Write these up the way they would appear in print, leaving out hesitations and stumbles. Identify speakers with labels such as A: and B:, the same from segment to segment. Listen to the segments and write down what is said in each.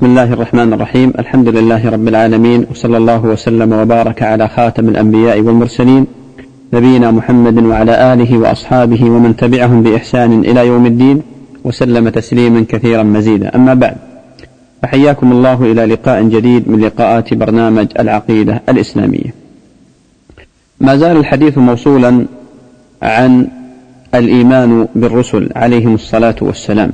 A: بسم الله الرحمن الرحيم. الحمد لله رب العالمين، وصلى الله وسلم وبارك على خاتم الأنبياء والمرسلين نبينا محمد وعلى آله وأصحابه ومن تبعهم بإحسان إلى يوم الدين، وسلم تسليما كثيرا مزيدا. أما بعد، فحياكم الله إلى لقاء جديد من لقاءات برنامج العقيدة الإسلامية. ما زال الحديث موصولا عن الإيمان بالرسل عليهم الصلاة والسلام.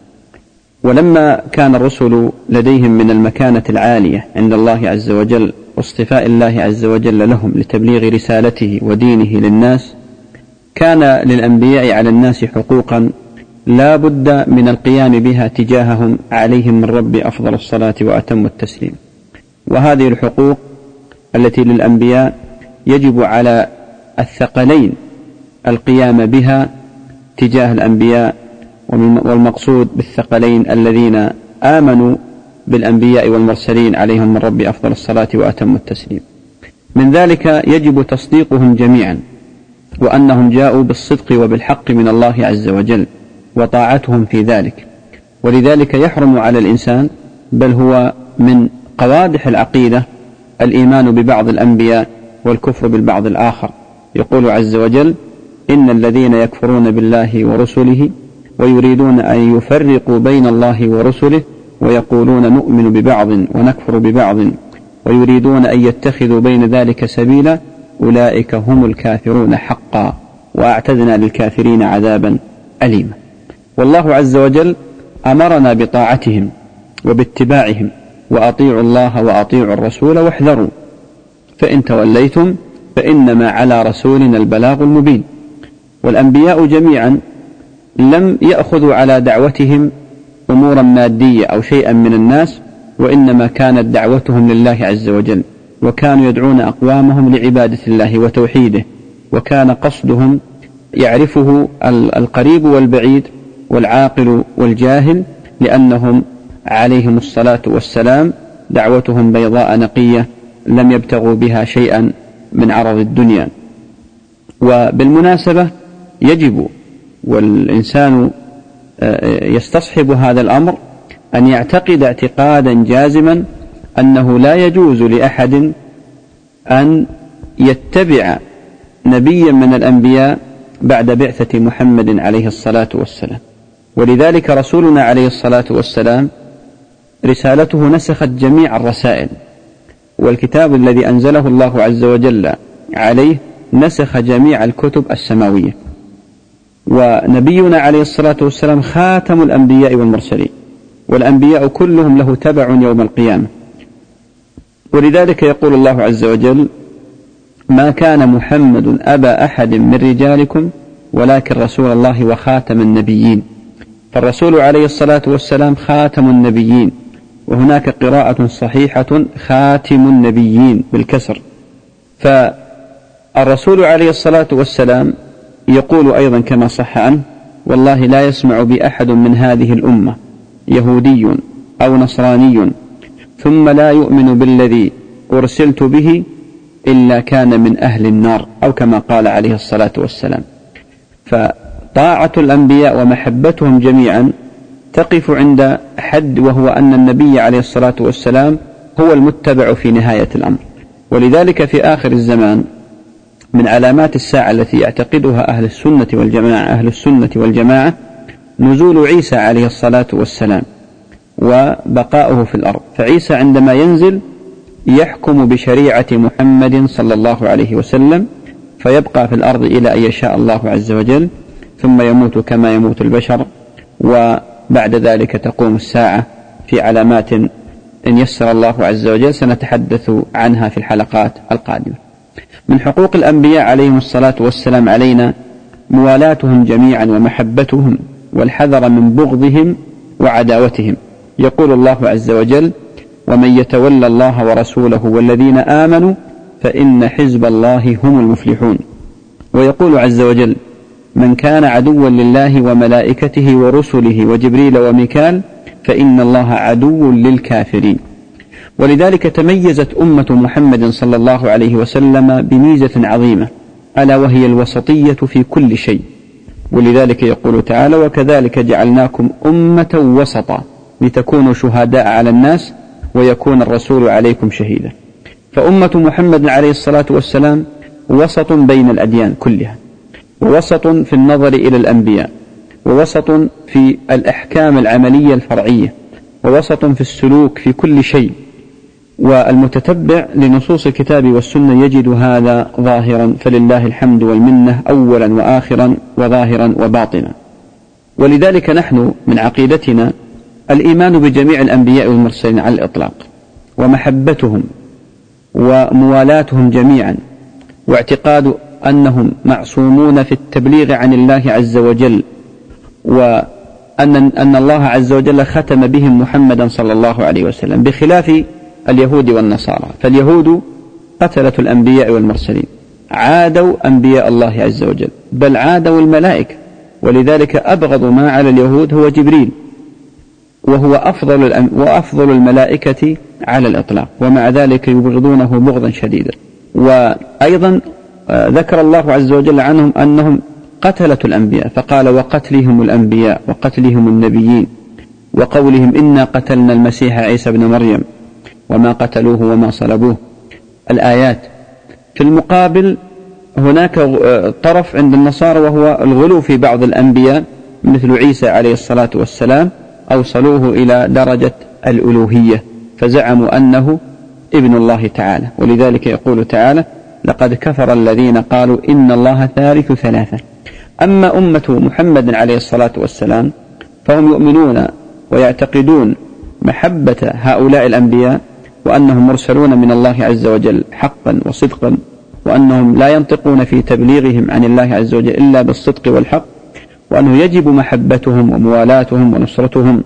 A: ولما كان الرسل لديهم من المكانة العالية عند الله عز وجل واصطفاء الله عز وجل لهم لتبليغ رسالته ودينه للناس، كان للأنبياء على الناس حقوقا لا بد من القيام بها تجاههم عليهم من رب أفضل الصلاة وأتم التسليم. وهذه الحقوق التي للأنبياء يجب على الثقلين القيام بها تجاه الأنبياء، والمقصود بالثقلين الذين آمنوا بالأنبياء والمرسلين عليهم من رب أفضل الصلاة وأتم التسليم. من ذلك يجب تصديقهم جميعا، وأنهم جاءوا بالصدق وبالحق من الله عز وجل، وطاعتهم في ذلك. ولذلك يحرم على الإنسان، بل هو من قوادح العقيدة، الإيمان ببعض الأنبياء والكفر بالبعض الآخر. يقول عز وجل: إن الذين يكفرون بالله ورسله ويريدون أن يفرقوا بين الله ورسله ويقولون نؤمن ببعض ونكفر ببعض ويريدون أن يتخذوا بين ذلك سبيلا أولئك هم الكافرون حقا وأعتدنا للكافرين عذابا أليما. والله عز وجل أمرنا بطاعتهم وباتباعهم: وأطيعوا الله وأطيعوا الرسول واحذروا فإن توليتم فإنما على رسولنا البلاغ المبين. والأنبياء جميعا لم يأخذوا على دعوتهم أمورا مادية أو شيئا من الناس، وإنما كانت دعوتهم لله عز وجل، وكانوا يدعون أقوامهم لعبادة الله وتوحيده، وكان قصدهم يعرفه القريب والبعيد والعاقل والجاهل، لأنهم عليهم الصلاة والسلام دعوتهم بيضاء نقية لم يبتغوا بها شيئا من عرض الدنيا. وبالمناسبة يجب، والإنسان يستصحب هذا الأمر، أن يعتقد اعتقادا جازما أنه لا يجوز لأحد أن يتبع نبيا من الأنبياء بعد بعثة محمد عليه الصلاة والسلام. ولذلك رسولنا عليه الصلاة والسلام رسالته نسخت جميع الرسائل، والكتاب الذي أنزله الله عز وجل عليه نسخ جميع الكتب السماوية. ونبينا عليه الصلاة والسلام خاتم الأنبياء والمرسلين، والأنبياء كلهم له تبع يوم القيامة. ولذلك يقول الله عز وجل: ما كان محمد أبا أحد من رجالكم ولكن رسول الله وخاتم النبيين. فالرسول عليه الصلاة والسلام خاتم النبيين، وهناك قراءة صحيحة خاتم النبيين بالكسر. فالرسول عليه الصلاة والسلام يقول أيضا كما صح عنه: والله لا يسمع بأحد من هذه الأمة يهودي أو نصراني ثم لا يؤمن بالذي أرسلت به إلا كان من أهل النار، أو كما قال عليه الصلاة والسلام. فطاعة الأنبياء ومحبتهم جميعا تقف عند حد، وهو أن النبي عليه الصلاة والسلام هو المتبع في نهاية الأمر. ولذلك في آخر الزمان من علامات الساعة التي يعتقدها أهل السنة والجماعة نزول عيسى عليه الصلاة والسلام وبقاؤه في الأرض. فعيسى عندما ينزل يحكم بشريعة محمد صلى الله عليه وسلم، فيبقى في الأرض إلى أن يشاء الله عز وجل، ثم يموت كما يموت البشر. وبعد ذلك تقوم الساعة في علامات إن يسر الله عز وجل سنتحدث عنها في الحلقات القادمة. من حقوق الأنبياء عليهم الصلاة والسلام علينا موالاتهم جميعا ومحبتهم، والحذر من بغضهم وعداوتهم. يقول الله عز وجل: ومن يتولى الله ورسوله والذين آمنوا فإن حزب الله هم المفلحون. ويقول عز وجل: من كان عدوا لله وملائكته ورسله وجبريل وميكال فإن الله عدو للكافرين. ولذلك تميزت أمة محمد صلى الله عليه وسلم بميزة عظيمة، ألا وهي الوسطية في كل شيء. ولذلك يقول تعالى: وكذلك جعلناكم أمة وسطا لتكونوا شهداء على الناس ويكون الرسول عليكم شهيدا. فأمة محمد عليه الصلاة والسلام وسط بين الأديان كلها، ووسط في النظر إلى الأنبياء، ووسط في الأحكام العملية الفرعية، ووسط في السلوك في كل شيء. والمتتبع لنصوص الكتاب والسنة يجد هذا ظاهرا، فلله الحمد والمنة أولا وآخرا وظاهرا وباطنا. ولذلك نحن من عقيدتنا الإيمان بجميع الأنبياء والمرسلين على الإطلاق، ومحبتهم وموالاتهم جميعا، واعتقاد أنهم معصومون في التبليغ عن الله عز وجل، وأن الله عز وجل ختم بهم محمدا صلى الله عليه وسلم، بخلاف اليهود والنصارى. فاليهود قتلة الأنبياء والمرسلين، عادوا أنبياء الله عز وجل، بل عادوا الملائكة، ولذلك أبغض ما على اليهود هو جبريل، وهو أفضل الملائكة على الإطلاق، ومع ذلك يبغضونه بغضا شديدا. وأيضا ذكر الله عز وجل عنهم أنهم قتلة الأنبياء، فقال وقتلهم الأنبياء وقتلهم النبيين، وقولهم إنا قتلنا المسيح عيسى بن مريم وما قتلوه وما صلبوه، الآيات. في المقابل هناك طرف عند النصارى وهو الغلو في بعض الأنبياء مثل عيسى عليه الصلاة والسلام، أوصلوه إلى درجة الألوهية، فزعموا أنه ابن الله تعالى. ولذلك يقول تعالى لقد كفر الذين قالوا إن الله ثالث ثلاثة. أما أمة محمد عليه الصلاة والسلام فهم يؤمنون ويعتقدون محبة هؤلاء الأنبياء، وأنهم مرسلون من الله عز وجل حقا وصدقا، وأنهم لا ينطقون في تبليغهم عن الله عز وجل إلا بالصدق والحق، وأنه يجب محبتهم وموالاتهم ونصرتهم،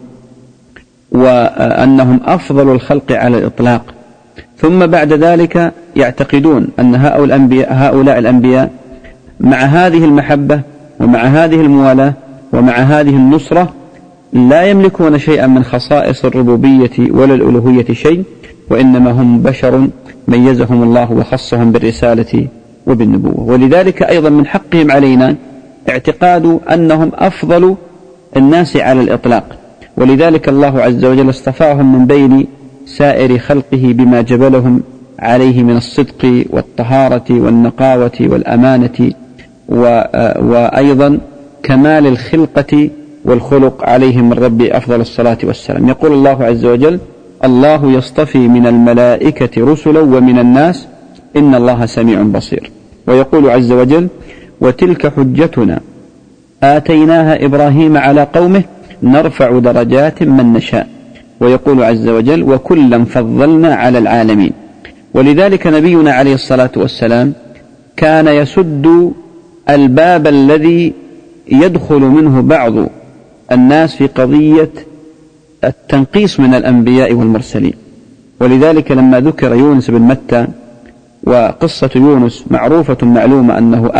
A: وأنهم أفضل الخلق على الإطلاق. ثم بعد ذلك يعتقدون أن هؤلاء الأنبياء مع هذه المحبة ومع هذه الموالاة ومع هذه النصرة لا يملكون شيئا من خصائص الربوبية ولا الألوهية شيء، وإنما هم بشر ميزهم الله وخصهم بالرسالة وبالنبوة. ولذلك أيضا من حقهم علينا اعتقاد أنهم أفضل الناس على الإطلاق، ولذلك الله عز وجل اصطفاهم من بين سائر خلقه بما جبلهم عليه من الصدق والطهارة والنقاوة والأمانة، وأيضا كمال الخلقة والخلق عليهم من ربي أفضل الصلاة والسلام. يقول الله عز وجل الله يصطفي من الملائكة رسلا ومن الناس إن الله سميع بصير. ويقول عز وجل وتلك حجتنا آتيناها إبراهيم على قومه نرفع درجات من نشاء. ويقول عز وجل وكلا فضلنا على العالمين. ولذلك نبينا عليه الصلاة والسلام كان يسد الباب الذي يدخل منه بعض الناس في قضية التنقيص من الأنبياء والمرسلين. ولذلك لما ذكر يونس بن متى، وقصة يونس معروفة معلومة أنه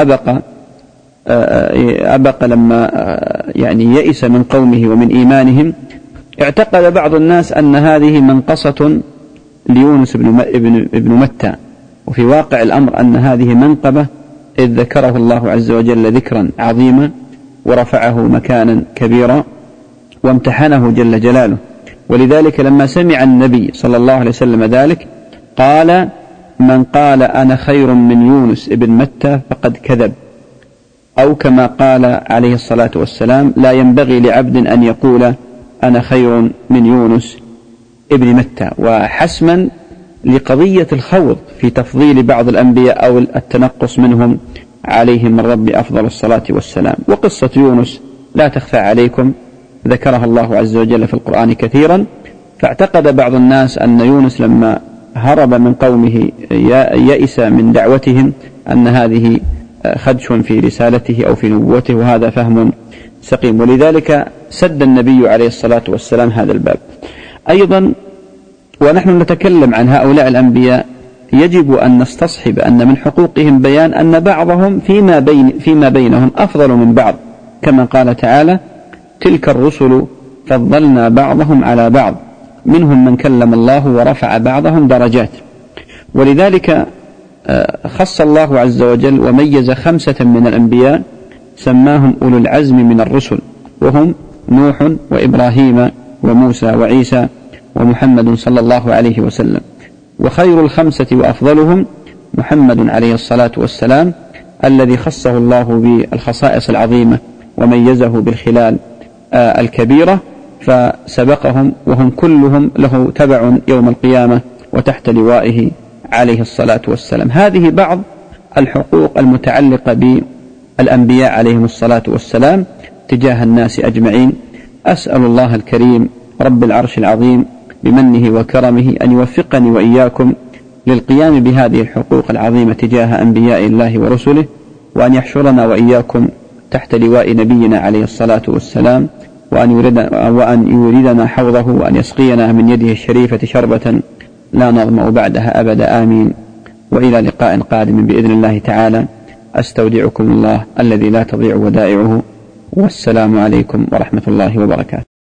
A: أبق لما يئس من قومه ومن إيمانهم، اعتقد بعض الناس أن هذه منقصة ليونس بن متى، وفي واقع الأمر أن هذه منقبة، إذ ذكره الله عز وجل ذكرا عظيما ورفعه مكانا كبيرا وامتحنه جل جلاله. ولذلك لما سمع النبي صلى الله عليه وسلم ذلك قال من قال أنا خير من يونس ابن متى فقد كذب، أو كما قال عليه الصلاة والسلام لا ينبغي لعبد أن يقول أنا خير من يونس ابن متى. وحسما لقضية الخوض في تفضيل بعض الأنبياء أو التنقص منهم عليهم من رب أفضل الصلاة والسلام. وقصة يونس لا تخفى عليكم، ذكرها الله عز وجل في القرآن كثيرا. فاعتقد بعض الناس أن يونس لما هرب من قومه يئس من دعوتهم أن هذه خدش في رسالته أو في نبوته، وهذا فهم سقيم. ولذلك سد النبي عليه الصلاة والسلام هذا الباب. أيضا ونحن نتكلم عن هؤلاء الأنبياء يجب أن نستصحب أن من حقوقهم بيان أن بعضهم فيما بينهم أفضل من بعض، كما قال تعالى تلك الرسل فضلنا بعضهم على بعض منهم من كلم الله ورفع بعضهم درجات. ولذلك خص الله عز وجل وميز 5 من الأنبياء سماهم أولو العزم من الرسل، وهم نوح وإبراهيم وموسى وعيسى ومحمد صلى الله عليه وسلم. وخير الخمسة وأفضلهم محمد عليه الصلاة والسلام الذي خصه الله بالخصائص العظيمة وميزه بالخلال الكبيرة، فسبقهم وهم كلهم له تبع يوم القيامة وتحت لوائه عليه الصلاة والسلام. هذه بعض الحقوق المتعلقة بالأنبياء عليهم الصلاة والسلام تجاه الناس أجمعين. أسأل الله الكريم رب العرش العظيم بمنه وكرمه أن يوفقني وإياكم للقيام بهذه الحقوق العظيمة تجاه أنبياء الله ورسله، وأن يحشرنا وإياكم تحت لواء نبينا عليه الصلاة والسلام، وأن يوردنا حوضه، وأن يسقينا من يده الشريفة شربة لا نظمأ بعدها أبدا، آمين. وإلى لقاء قادم بإذن الله تعالى، أستودعكم الله الذي لا تضيع ودائعه، والسلام عليكم ورحمة الله وبركاته.